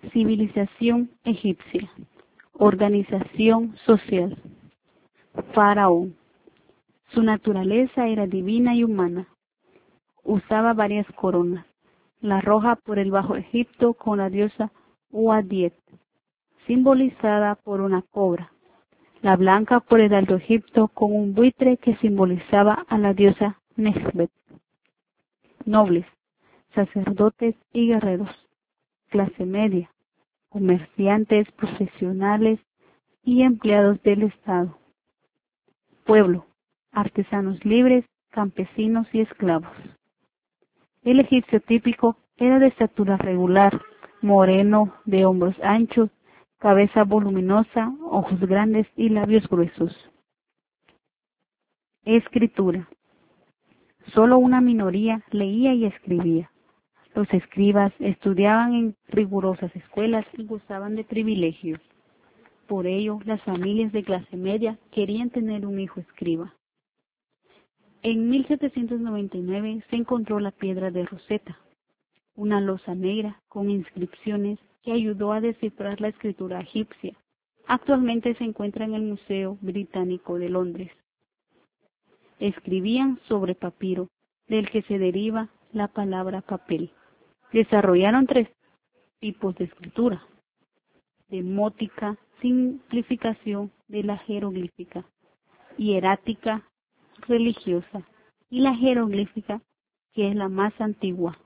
Civilización egipcia. Organización social. Faraón. Su naturaleza era divina y humana. Usaba varias coronas. La roja por el Bajo Egipto con la diosa Uadiet, simbolizada por una cobra. La blanca por el Alto Egipto con un buitre que simbolizaba a la diosa Nesbet. Nobles, sacerdotes y guerreros. Clase media, comerciantes, profesionales y empleados del Estado. Pueblo, artesanos libres, campesinos y esclavos. El egipcio típico era de estatura regular, moreno, de hombros anchos, cabeza voluminosa, ojos grandes y labios gruesos. Escritura. Solo una minoría leía y escribía. Los escribas estudiaban en rigurosas escuelas y gozaban de privilegios. Por ello, las familias de clase media querían tener un hijo escriba. En 1799 se encontró la piedra de Rosetta, una losa negra con inscripciones que ayudó a descifrar la escritura egipcia. Actualmente se encuentra en el Museo Británico de Londres. Escribían sobre papiro, del que se deriva la palabra papel. Desarrollaron 3 tipos de escritura: demótica, simplificación de la jeroglífica, hierática, religiosa, y la jeroglífica, que es la más antigua.